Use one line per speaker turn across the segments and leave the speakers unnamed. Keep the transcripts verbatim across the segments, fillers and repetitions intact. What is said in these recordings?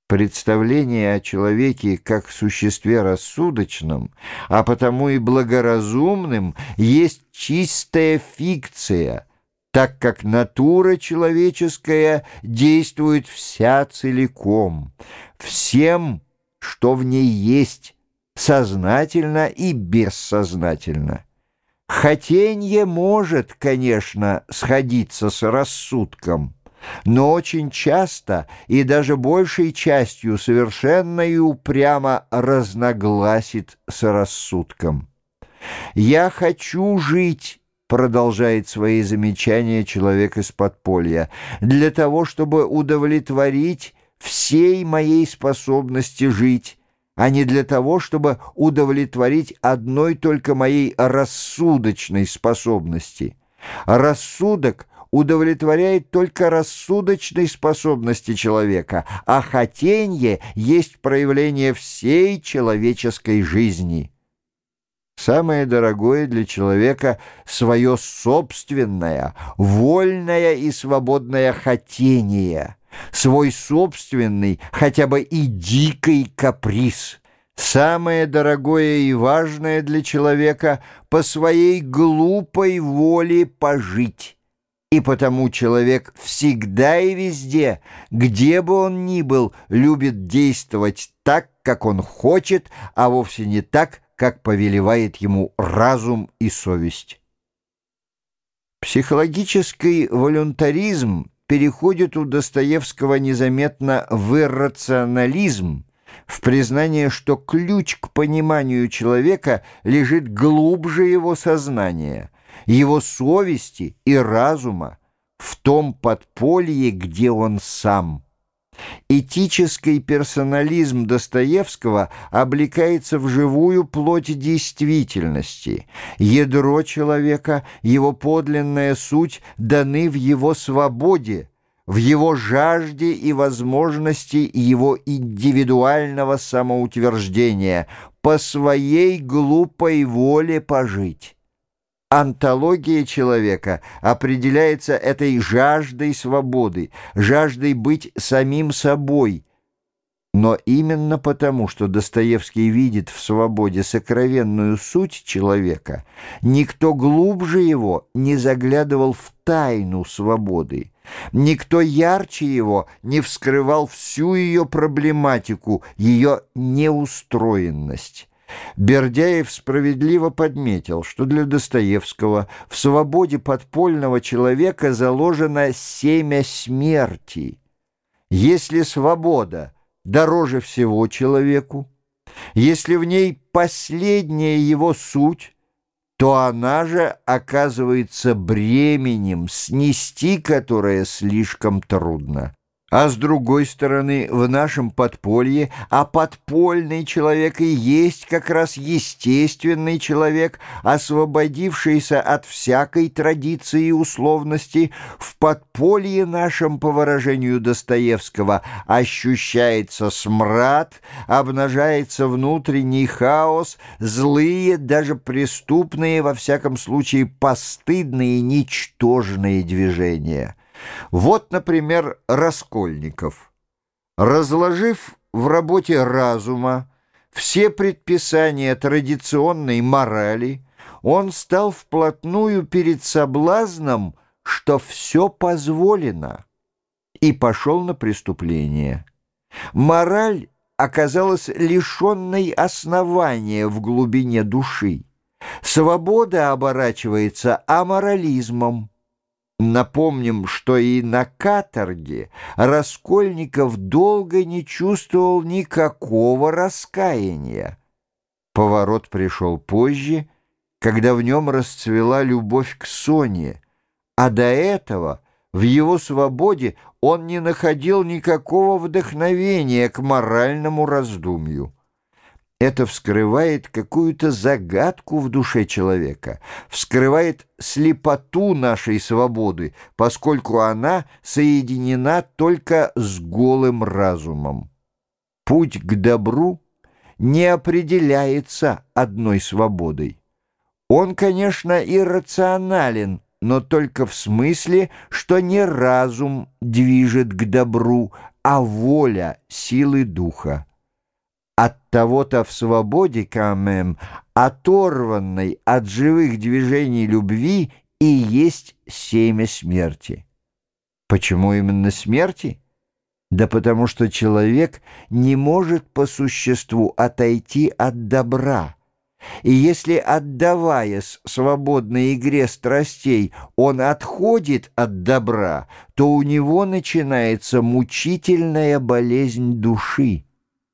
Представление о человеке как существе рассудочном, а потому и благоразумным, есть чистая фикция, так как натура человеческая действует вся целиком, всем, что в ней есть, сознательно и бессознательно. Хотенье может, конечно, сходиться с рассудком, но очень часто и даже большей частью совершенно и упрямо разногласит с рассудком. «Я хочу жить», — продолжает свои замечания человек из подполья, «для того, чтобы удовлетворить всей моей способности жить, а не для того, чтобы удовлетворить одной только моей рассудочной способности. Рассудок удовлетворяет только рассудочной способности человека, а хотенье есть проявление всей человеческой жизни». Самое дорогое для человека — свое собственное, вольное и свободное хотение, свой собственный, хотя бы и дикий каприз. Самое дорогое и важное для человека — по своей глупой воле пожить. И потому человек всегда и везде, где бы он ни был, любит действовать так, как он хочет, а вовсе не так, как повелевает ему разум и совесть. Психологический волюнтаризм переходит у Достоевского незаметно в иррационализм, в признание, что ключ к пониманию человека лежит глубже его сознания, его совести и разума, в том подполье, где он сам. Этический персонализм Достоевского облекается в живую плоть действительности. Ядро человека, его подлинная суть даны в его свободе, в его жажде и возможности его индивидуального самоутверждения, по своей глупой воле пожить. Онтология человека определяется этой жаждой свободы, жаждой быть самим собой. Но именно потому, что Достоевский видит в свободе сокровенную суть человека, никто глубже его не заглядывал в тайну свободы, никто ярче его не вскрывал всю ее проблематику, ее неустроенность. Бердяев справедливо подметил, что для Достоевского в свободе подпольного человека заложено семя смерти. Если свобода дороже всего человеку, если в ней последняя его суть, то она же оказывается бременем, снести которое слишком трудно. А с другой стороны, в нашем подполье, а подпольный человек и есть как раз естественный человек, освободившийся от всякой традиции и условности, в подполье нашем, по выражению Достоевского, ощущается смрад, обнажается внутренний хаос, злые, даже преступные, во всяком случае, постыдные, ничтожные движения. Вот, например, Раскольников. Разложив в работе разума все предписания традиционной морали, он стал вплотную перед соблазном, что все позволено, и пошел на преступление. Мораль оказалась лишенной основания в глубине души. Свобода оборачивается аморализмом. Напомним, что и на каторге Раскольников долго не чувствовал никакого раскаяния. Поворот пришел позже, когда в нем расцвела любовь к Соне, а до этого в его свободе он не находил никакого вдохновения к моральному раздумью. Это вскрывает какую-то загадку в душе человека, вскрывает слепоту нашей свободы, поскольку она соединена только с голым разумом. Путь к добру не определяется одной свободой. Он, конечно, иррационален, но только в смысле, что не разум движет к добру, а воля силы духа. От того-то в свободе, камем, оторванной от живых движений любви, и есть семя смерти. Почему именно смерти? Да потому что человек не может по существу отойти от добра. И если, отдаваясь свободной игре страстей, он отходит от добра, то у него начинается мучительная болезнь души.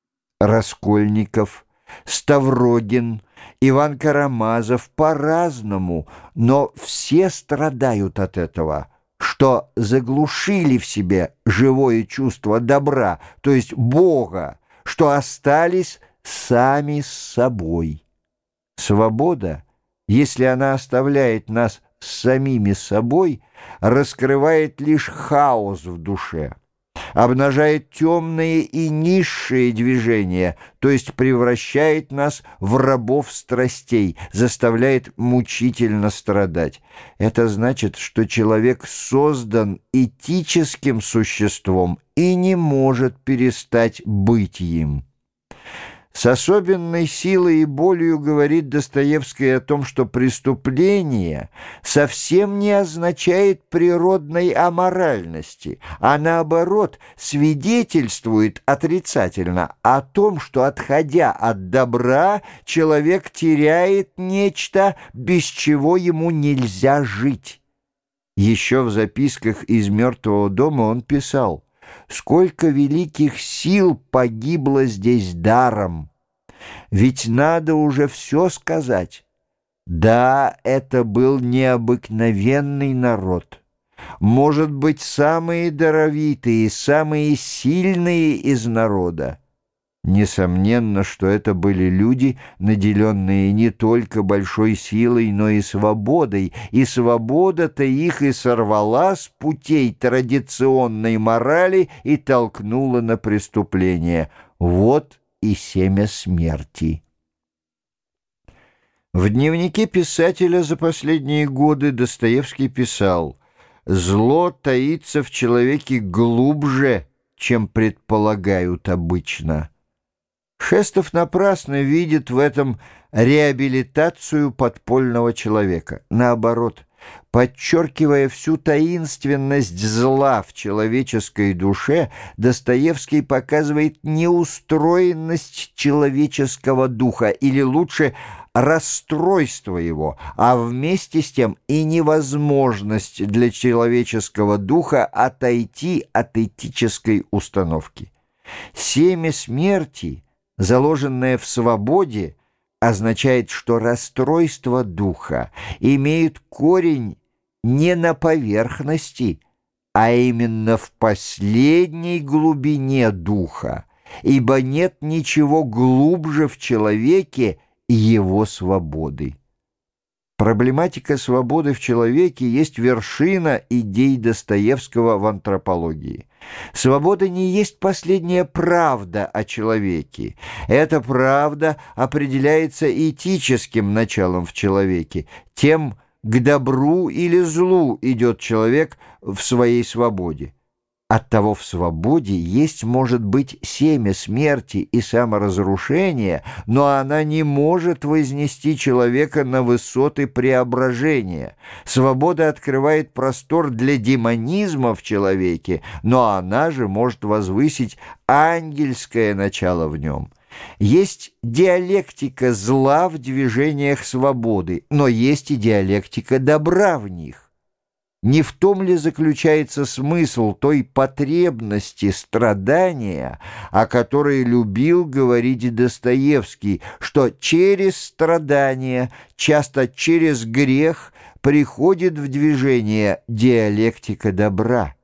Раскольников, Ставрогин, Иван Карамазов по-разному, но все страдают от этого, что заглушили в себе живое чувство добра, то есть Бога, что остались сами с собой. Свобода, если она оставляет нас с самими собой, раскрывает лишь хаос в душе, обнажает темные и низшие движения, то есть превращает нас в рабов страстей, заставляет мучительно страдать. Это значит, что человек создан этическим существом и не может перестать быть им. С особенной силой и болью говорит Достоевский о том, что преступление совсем не означает природной аморальности, а наоборот свидетельствует отрицательно о том, что, отходя от добра, человек теряет нечто, без чего ему нельзя жить. Еще в записках из «Мертвого дома» он писал: «Сколько великих сил погибло здесь даром! Ведь надо уже все сказать. Да, это был необыкновенный народ. Может быть, самые даровитые, самые сильные из народа. Несомненно, что это были люди, наделенные не только большой силой, но и свободой, и свобода-то их и сорвала с путей традиционной морали и толкнула на преступление. Вот и семя смерти». В дневнике писателя за последние годы Достоевский писал: «Зло таится в человеке глубже, чем предполагают обычно». Шестов напрасно видит в этом реабилитацию подпольного человека. Наоборот, подчеркивая всю таинственность зла в человеческой душе, Достоевский показывает неустроенность человеческого духа, или лучше расстройство его, а вместе с тем и невозможность для человеческого духа отойти от этической установки. Семя смерти, заложенное в свободе, означает, что расстройство духа имеет корень не на поверхности, а именно в последней глубине духа, ибо нет ничего глубже в человеке его свободы. Проблематика свободы в человеке есть вершина идей Достоевского в антропологии. Свобода не есть последняя правда о человеке. Эта правда определяется этическим началом в человеке, тем, к добру или злу идет человек в своей свободе. Оттого в свободе есть, может быть, семя смерти и саморазрушения, но она не может вознести человека на высоты преображения. Свобода открывает простор для демонизма в человеке, но она же может возвысить ангельское начало в нем. Есть диалектика зла в движениях свободы, но есть и диалектика добра в них. Не в том ли заключается смысл той потребности страдания, о которой любил говорить Достоевский, что через страдания, часто через грех, приходит в движение диалектика добра?